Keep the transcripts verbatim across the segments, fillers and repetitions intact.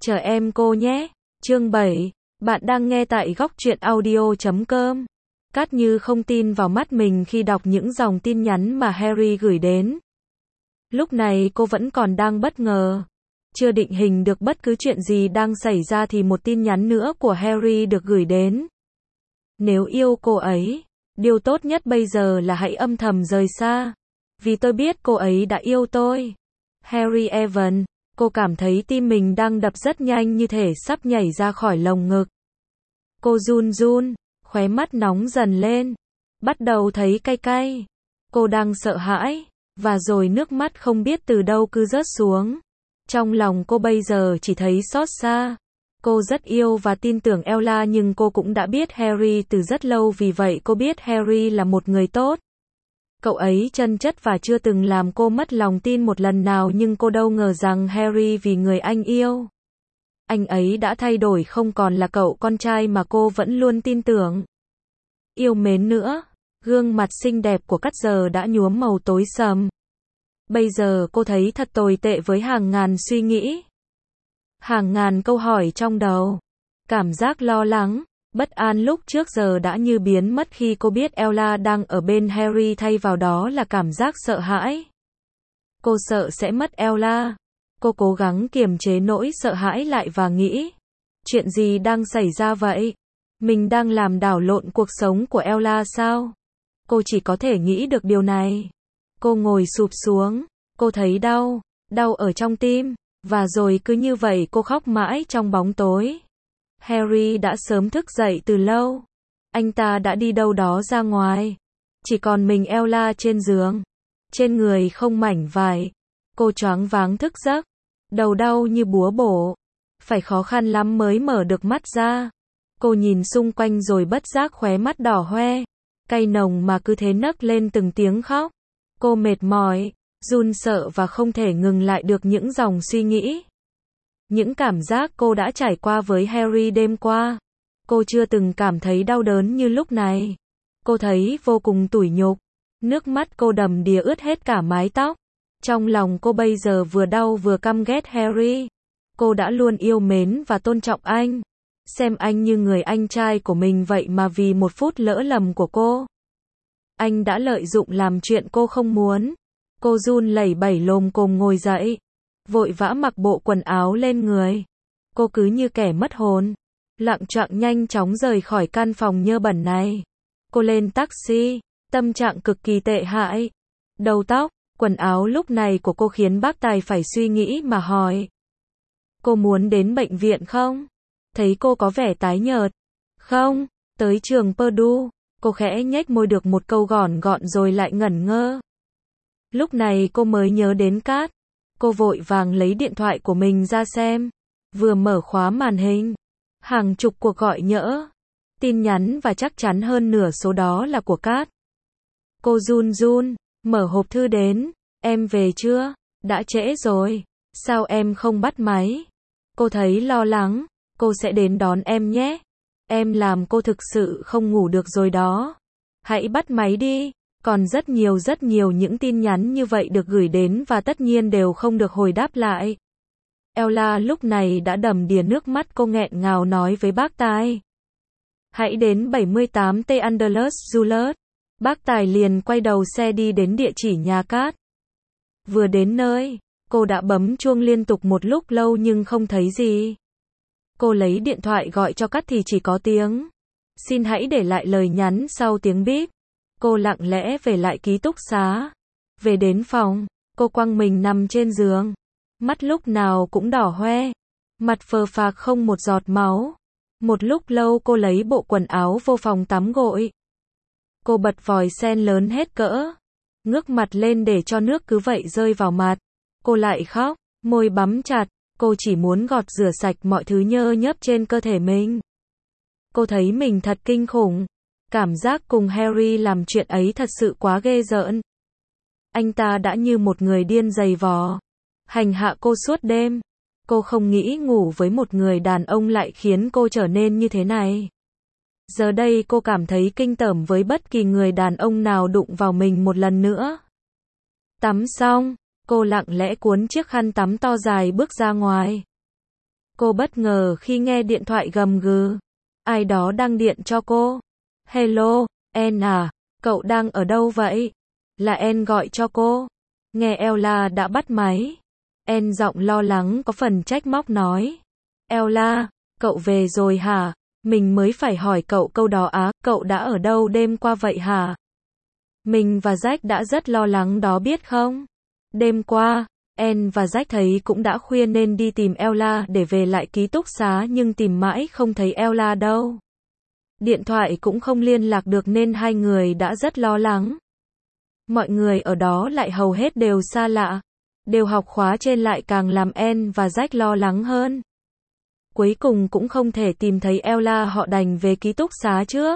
Chờ em cô nhé. Chương bảy. Bạn đang nghe tại góc truyện audio chấm com. Cát Như không tin vào mắt mình khi đọc những dòng tin nhắn mà Harry gửi đến. Lúc này cô vẫn còn đang bất ngờ. Chưa định hình được bất cứ chuyện gì đang xảy ra thì một tin nhắn nữa của Harry được gửi đến. Nếu yêu cô ấy, điều tốt nhất bây giờ là hãy âm thầm rời xa. Vì tôi biết cô ấy đã yêu tôi. Harry Evan. Cô cảm thấy tim mình đang đập rất nhanh như thể sắp nhảy ra khỏi lồng ngực. Cô run run, khóe mắt nóng dần lên. Bắt đầu thấy cay cay. Cô đang sợ hãi, và rồi nước mắt không biết từ đâu cứ rớt xuống. Trong lòng cô bây giờ chỉ thấy xót xa. Cô rất yêu và tin tưởng Ella nhưng cô cũng đã biết Harry từ rất lâu, vì vậy cô biết Harry là một người tốt. Cậu ấy chân chất và chưa từng làm cô mất lòng tin một lần nào, nhưng cô đâu ngờ rằng Harry vì người anh yêu. Anh ấy đã thay đổi, không còn là cậu con trai mà cô vẫn luôn tin tưởng. Yêu mến nữa. Gương mặt xinh đẹp của Cát giờ đã nhuốm màu tối sầm. Bây giờ cô thấy thật tồi tệ với hàng ngàn suy nghĩ. Hàng ngàn câu hỏi trong đầu. Cảm giác lo lắng, bất an lúc trước giờ đã như biến mất khi cô biết Ella đang ở bên Harry, thay vào đó là cảm giác sợ hãi. Cô sợ sẽ mất Ella. Cô cố gắng kiềm chế nỗi sợ hãi lại và nghĩ, chuyện gì đang xảy ra vậy? Mình đang làm đảo lộn cuộc sống của Ella sao? Cô chỉ có thể nghĩ được điều này. Cô ngồi sụp xuống, cô thấy đau, đau ở trong tim, và rồi cứ như vậy cô khóc mãi trong bóng tối. Harry đã sớm thức dậy từ lâu. Anh ta đã đi đâu đó ra ngoài. Chỉ còn mình Ella trên giường. Trên người không mảnh vải. Cô choáng váng thức giấc. Đầu đau như búa bổ. Phải khó khăn lắm mới mở được mắt ra. Cô nhìn xung quanh rồi bất giác khóe mắt đỏ hoe. Cay nồng mà cứ thế nấc lên từng tiếng khóc. Cô mệt mỏi, run sợ và không thể ngừng lại được những dòng suy nghĩ. Những cảm giác cô đã trải qua với Harry đêm qua. Cô chưa từng cảm thấy đau đớn như lúc này. Cô thấy vô cùng tủi nhục. Nước mắt cô đầm đìa ướt hết cả mái tóc. Trong lòng cô bây giờ vừa đau vừa căm ghét Harry. Cô đã luôn yêu mến và tôn trọng anh. Xem anh như người anh trai của mình, vậy mà vì một phút lỡ lầm của cô, anh đã lợi dụng làm chuyện cô không muốn. Cô run lẩy bẩy lồm cồm ngồi dậy. Vội vã mặc bộ quần áo lên người. Cô cứ như kẻ mất hồn. Lạng choạng nhanh chóng rời khỏi căn phòng nhơ bẩn này. Cô lên taxi. Tâm trạng cực kỳ tệ hại. Đầu tóc, quần áo lúc này của cô khiến bác tài phải suy nghĩ mà hỏi. Cô muốn đến bệnh viện không? Thấy cô có vẻ tái nhợt. Không, tới trường Purdue. Cô khẽ nhếch môi được một câu gọn gọn rồi lại ngẩn ngơ. Lúc này cô mới nhớ đến Cát. Cô vội vàng lấy điện thoại của mình ra xem. Vừa mở khóa màn hình. Hàng chục cuộc gọi nhỡ. Tin nhắn và chắc chắn hơn nửa số đó là của Cát. Cô run run, mở hộp thư đến. Em về chưa? Đã trễ rồi. Sao em không bắt máy? Cô thấy lo lắng. Cô sẽ đến đón em nhé. Em làm cô thực sự không ngủ được rồi đó. Hãy bắt máy đi. Còn rất nhiều rất nhiều những tin nhắn như vậy được gửi đến và tất nhiên đều không được hồi đáp lại. Ella lúc này đã đầm đìa nước mắt, cô nghẹn ngào nói với bác tài. Hãy đến bảy mươi tám T Andalus Juliet. Bác tài liền quay đầu xe đi đến địa chỉ nhà Cát. Vừa đến nơi, cô đã bấm chuông liên tục một lúc lâu nhưng không thấy gì. Cô lấy điện thoại gọi cho Cát thì chỉ có tiếng. Xin hãy để lại lời nhắn sau tiếng bíp. Cô lặng lẽ về lại ký túc xá. Về đến phòng, cô quăng mình nằm trên giường. Mắt lúc nào cũng đỏ hoe. Mặt phờ phạc không một giọt máu. Một lúc lâu cô lấy bộ quần áo vô phòng tắm gội. Cô bật vòi sen lớn hết cỡ. Ngước mặt lên để cho nước cứ vậy rơi vào mặt. Cô lại khóc, môi bắm chặt. Cô chỉ muốn gọt rửa sạch mọi thứ nhơ nhớp trên cơ thể mình. Cô thấy mình thật kinh khủng. Cảm giác cùng Harry làm chuyện ấy thật sự quá ghê rợn. Anh ta đã như một người điên giày vò. Hành hạ cô suốt đêm. Cô không nghĩ ngủ với một người đàn ông lại khiến cô trở nên như thế này. Giờ đây cô cảm thấy kinh tởm với bất kỳ người đàn ông nào đụng vào mình một lần nữa. Tắm xong, cô lặng lẽ cuốn chiếc khăn tắm to dài bước ra ngoài. Cô bất ngờ khi nghe điện thoại gầm gừ. Ai đó đang điện cho cô. Hello, Anne à, cậu đang ở đâu vậy? Là Anne gọi cho cô. Nghe Ella đã bắt máy. Anne giọng lo lắng có phần trách móc nói. Ella, cậu về rồi hả? Mình mới phải hỏi cậu câu đó á, cậu đã ở đâu đêm qua vậy hả? Mình và Jack đã rất lo lắng đó biết không? Đêm qua, Anne và Jack thấy cũng đã khuya nên đi tìm Ella để về lại ký túc xá nhưng tìm mãi không thấy Ella đâu. Điện thoại cũng không liên lạc được nên hai người đã rất lo lắng. Mọi người ở đó lại hầu hết đều xa lạ. Đều học khóa trên lại càng làm Anne và Jack lo lắng hơn. Cuối cùng cũng không thể tìm thấy Ella, họ đành về ký túc xá trước.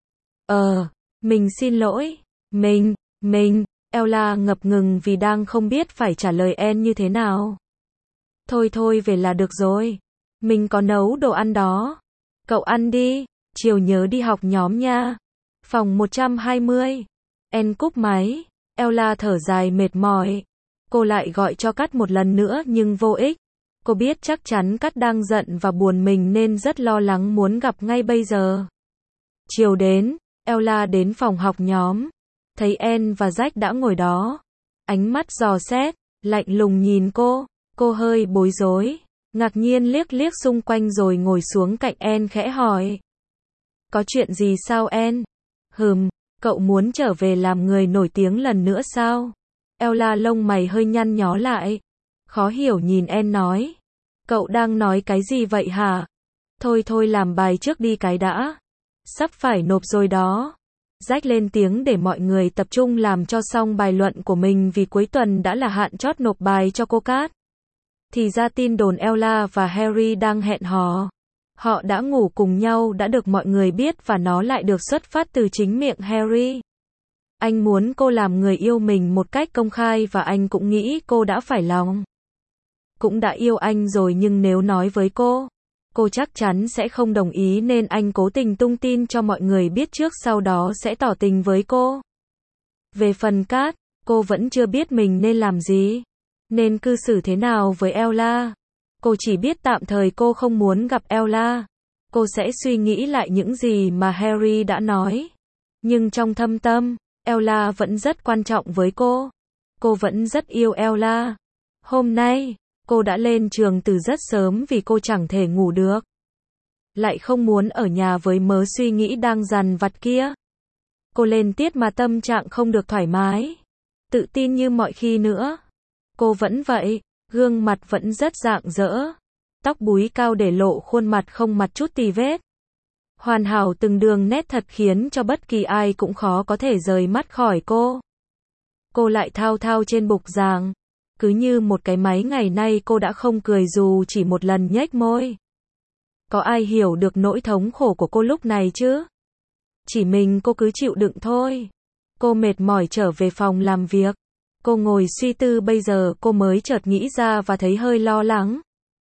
Ờ, mình xin lỗi. Mình, mình, Ella ngập ngừng vì đang không biết phải trả lời Anne như thế nào. Thôi thôi về là được rồi. Mình có nấu đồ ăn đó. Cậu ăn đi, chiều nhớ đi học nhóm nha. Phòng một trăm hai mươi. Anne cúp máy. Ella thở dài mệt mỏi. Cô lại gọi cho Cát một lần nữa nhưng vô ích. Cô biết chắc chắn Cát đang giận và buồn mình nên rất lo lắng muốn gặp ngay bây giờ. Chiều đến, Ella đến phòng học nhóm. Thấy Anne và Jack đã ngồi đó. Ánh mắt dò xét, lạnh lùng nhìn cô. Cô hơi bối rối, ngạc nhiên liếc liếc xung quanh rồi ngồi xuống cạnh Anne khẽ hỏi. Có chuyện gì sao Anne? Hừm, cậu muốn trở về làm người nổi tiếng lần nữa sao? Ella lông mày hơi nhăn nhó lại. Khó hiểu nhìn Anne nói. Cậu đang nói cái gì vậy hả? Thôi thôi làm bài trước đi cái đã. Sắp phải nộp rồi đó. Jack lên tiếng để mọi người tập trung làm cho xong bài luận của mình vì cuối tuần đã là hạn chót nộp bài cho cô Cát. Thì ra tin đồn Ella và Harry đang hẹn hò. Họ đã ngủ cùng nhau đã được mọi người biết và nó lại được xuất phát từ chính miệng Harry. Anh muốn cô làm người yêu mình một cách công khai và anh cũng nghĩ cô đã phải lòng. Cũng đã yêu anh rồi nhưng nếu nói với cô, cô chắc chắn sẽ không đồng ý nên anh cố tình tung tin cho mọi người biết trước sau đó sẽ tỏ tình với cô. Về phần Cát, cô vẫn chưa biết mình nên làm gì, nên cư xử thế nào với Ella. Cô chỉ biết tạm thời cô không muốn gặp Ella. Cô sẽ suy nghĩ lại những gì mà Harry đã nói. Nhưng trong thâm tâm, Ella vẫn rất quan trọng với cô. Cô vẫn rất yêu Ella. Hôm nay, cô đã lên trường từ rất sớm vì cô chẳng thể ngủ được. Lại không muốn ở nhà với mớ suy nghĩ đang dằn vặt kia. Cô lên tiết mà tâm trạng không được thoải mái. Tự tin như mọi khi nữa. Cô vẫn vậy, gương mặt vẫn rất rạng rỡ. Tóc búi cao để lộ khuôn mặt không mặt chút tì vết. Hoàn hảo từng đường nét thật khiến cho bất kỳ ai cũng khó có thể rời mắt khỏi cô. Cô lại thao thao trên bục giảng. Cứ như một cái máy ngày nay cô đã không cười dù chỉ một lần nhếch môi. Có ai hiểu được nỗi thống khổ của cô lúc này chứ? Chỉ mình cô cứ chịu đựng thôi. Cô mệt mỏi trở về phòng làm việc. Cô ngồi suy tư bây giờ cô mới chợt nghĩ ra và thấy hơi lo lắng.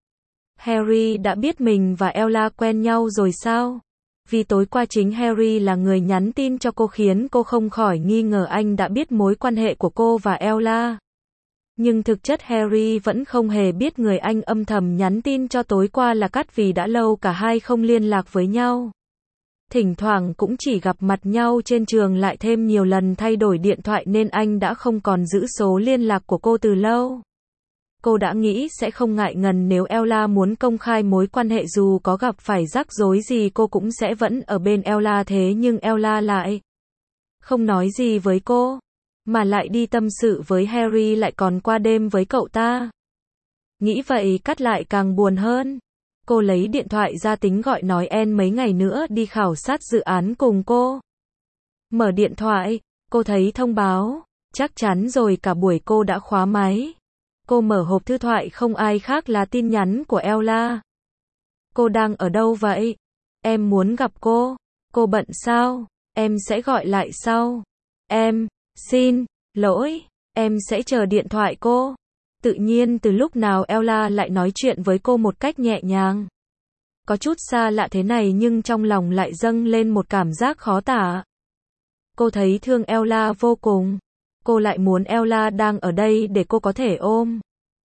Harry đã biết mình và Ella quen nhau rồi sao? Vì tối qua chính Harry là người nhắn tin cho cô khiến cô không khỏi nghi ngờ anh đã biết mối quan hệ của cô và Ella. Nhưng thực chất Harry vẫn không hề biết người anh âm thầm nhắn tin cho tối qua là Cát vì đã lâu cả hai không liên lạc với nhau. Thỉnh thoảng cũng chỉ gặp mặt nhau trên trường lại thêm nhiều lần thay đổi điện thoại nên anh đã không còn giữ số liên lạc của cô từ lâu. Cô đã nghĩ sẽ không ngại ngần nếu Ella muốn công khai mối quan hệ dù có gặp phải rắc rối gì cô cũng sẽ vẫn ở bên Ella thế nhưng Ella lại không nói gì với cô. Mà lại đi tâm sự với Harry lại còn qua đêm với cậu ta. Nghĩ vậy Cát lại càng buồn hơn. Cô lấy điện thoại ra tính gọi nói Anne mấy ngày nữa đi khảo sát dự án cùng cô. Mở điện thoại, cô thấy thông báo. Chắc chắn rồi cả buổi cô đã khóa máy. Cô mở hộp thư thoại không ai khác là tin nhắn của Ella. Cô đang ở đâu vậy? Em muốn gặp cô. Cô bận sao? Em sẽ gọi lại sau. Em, xin lỗi, em sẽ chờ điện thoại cô. Tự nhiên từ lúc nào Ella lại nói chuyện với cô một cách nhẹ nhàng. Có chút xa lạ thế này nhưng trong lòng lại dâng lên một cảm giác khó tả. Cô thấy thương Ella vô cùng. Cô lại muốn Ella đang ở đây để cô có thể ôm.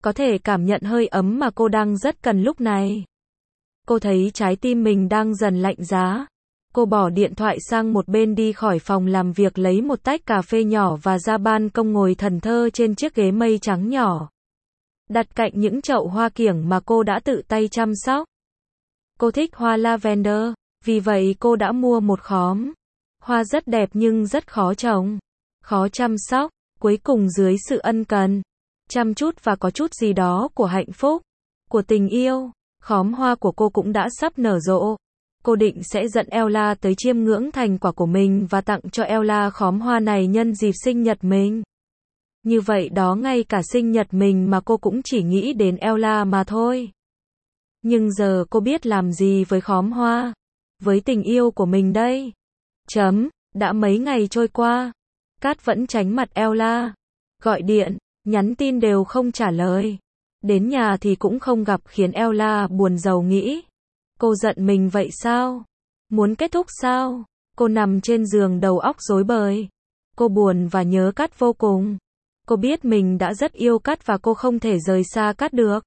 có thể cảm nhận hơi ấm mà cô đang rất cần lúc này. Cô thấy trái tim mình đang dần lạnh giá. Cô bỏ điện thoại sang một bên đi khỏi phòng làm việc lấy một tách cà phê nhỏ và ra ban công ngồi thẫn thờ trên chiếc ghế mây trắng nhỏ. Đặt cạnh những chậu hoa kiểng mà cô đã tự tay chăm sóc. Cô thích hoa lavender, vì vậy cô đã mua một khóm. Hoa rất đẹp nhưng rất khó trồng, khó chăm sóc, cuối cùng dưới sự ân cần, chăm chút và có chút gì đó của hạnh phúc, của tình yêu, khóm hoa của cô cũng đã sắp nở rộ. Cô định sẽ dẫn Ella tới chiêm ngưỡng thành quả của mình và tặng cho Ella khóm hoa này nhân dịp sinh nhật mình. Như vậy đó, ngay cả sinh nhật mình mà cô cũng chỉ nghĩ đến Ella mà thôi. Nhưng giờ cô biết làm gì với khóm hoa, với tình yêu của mình đây. Chấm, đã mấy ngày trôi qua, Cát vẫn tránh mặt Ella. Gọi điện, nhắn tin đều không trả lời. Đến nhà thì cũng không gặp khiến Ella buồn rầu nghĩ. Cô giận mình vậy sao? Muốn kết thúc sao? Cô nằm trên giường đầu óc rối bời. Cô buồn và nhớ Cát vô cùng. Cô biết mình đã rất yêu Cát và cô không thể rời xa Cát được.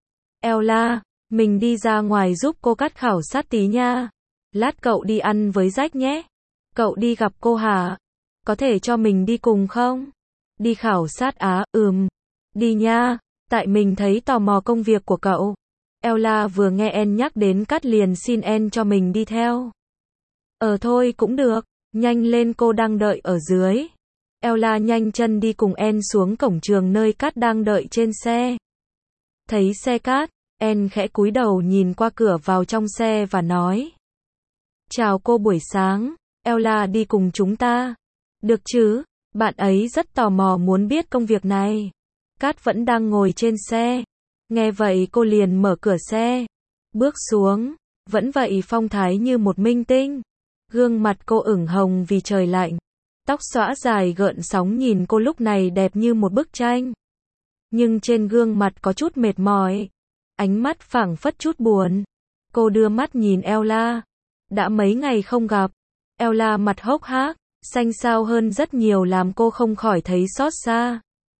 Ella, mình đi ra ngoài giúp cô Cát khảo sát tí nha. Lát cậu đi ăn với Jack nhé. Cậu đi gặp cô hả? Có thể cho mình đi cùng không? Đi khảo sát á, ừm. Đi nha, tại mình thấy tò mò công việc của cậu. Ella vừa nghe En nhắc đến Cát liền xin En cho mình đi theo. Ờ thôi cũng được, nhanh lên, cô đang đợi ở dưới. Ella nhanh chân đi cùng En xuống cổng trường nơi Cát đang đợi trên xe. Thấy xe Cát, En khẽ cúi đầu nhìn qua cửa vào trong xe và nói. Chào cô, buổi sáng, Ella đi cùng chúng ta. Được chứ, bạn ấy rất tò mò muốn biết công việc này. Cát vẫn đang ngồi trên xe. Nghe vậy cô liền mở cửa xe, bước xuống, vẫn vậy phong thái như một minh tinh. Gương mặt cô ửng hồng vì trời lạnh. Tóc xõa dài gợn sóng nhìn cô lúc này đẹp như một bức tranh. Nhưng trên gương mặt có chút mệt mỏi, ánh mắt phảng phất chút buồn. Cô đưa mắt nhìn Ella. Đã mấy ngày không gặp. Ella mặt hốc hác, xanh xao hơn rất nhiều làm cô không khỏi thấy xót xa.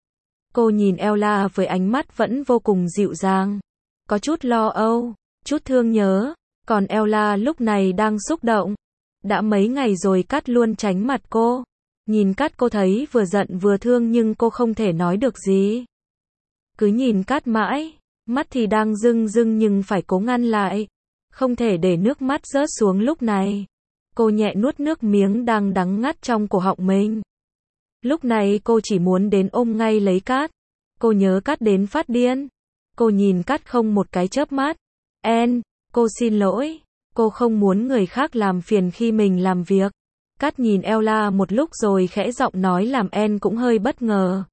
Cô nhìn Ella với ánh mắt vẫn vô cùng dịu dàng, có chút lo âu, chút thương nhớ, còn Ella lúc này đang xúc động. Đã mấy ngày rồi Cát luôn tránh mặt cô. Nhìn Cát cô thấy vừa giận vừa thương nhưng cô không thể nói được gì. Cứ nhìn Cát mãi, mắt thì đang rưng rưng nhưng phải cố ngăn lại, không thể để nước mắt rớt xuống lúc này. Cô nhẹ nuốt nước miếng đang đắng ngắt trong cổ họng mình. Lúc này cô chỉ muốn đến ôm ngay lấy Cát. Cô nhớ Cát đến phát điên. Cô nhìn Cát không một cái chớp mắt. En, cô xin lỗi. Cô không muốn người khác làm phiền khi mình làm việc. Cát nhìn Ella một lúc rồi khẽ giọng nói làm En cũng hơi bất ngờ.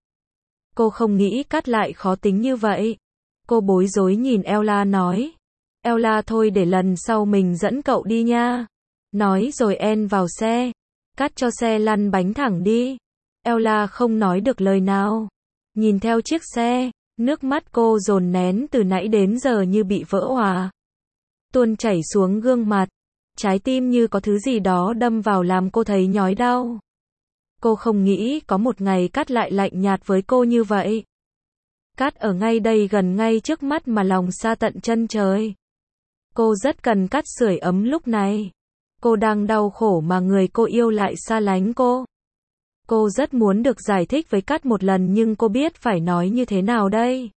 Cô không nghĩ Cát lại khó tính như vậy. Cô bối rối nhìn Ella nói. Ella thôi để lần sau mình dẫn cậu đi nha. Nói rồi En vào xe. Cát cho xe lăn bánh thẳng đi. Ella không nói được lời nào. Nhìn theo chiếc xe, nước mắt cô dồn nén từ nãy đến giờ như bị vỡ òa. Tuôn chảy xuống gương mặt. Trái tim như có thứ gì đó đâm vào làm cô thấy nhói đau. Cô không nghĩ có một ngày Cát lại lạnh nhạt với cô như vậy. Cát ở ngay đây gần ngay trước mắt mà lòng xa tận chân trời. Cô rất cần Cát sưởi ấm lúc này. Cô đang đau khổ mà người cô yêu lại xa lánh cô. Cô rất muốn được giải thích với Cát một lần nhưng cô biết phải nói như thế nào đây.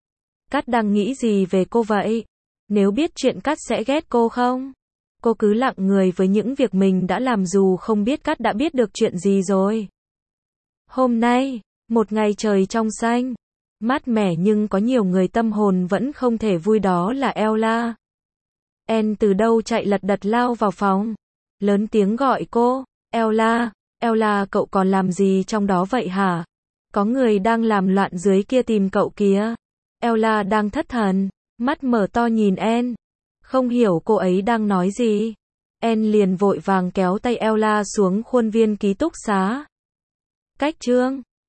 Cát đang nghĩ gì về cô vậy? Nếu biết chuyện Cát sẽ ghét cô không? Cô cứ lặng người với những việc mình đã làm dù không biết Cát đã biết được chuyện gì rồi. Hôm nay, một ngày trời trong xanh, mát mẻ nhưng có nhiều người tâm hồn vẫn không thể vui, đó là Ella. En từ đâu chạy lật đật lao vào phòng, lớn tiếng gọi cô. Ella, Ella, cậu còn làm gì trong đó vậy hả? Có người đang làm loạn dưới kia tìm cậu kìa. Ella đang thất thần, mắt mở to nhìn En, không hiểu cô ấy đang nói gì. En liền vội vàng kéo tay Ella xuống khuôn viên ký túc xá. Cách chương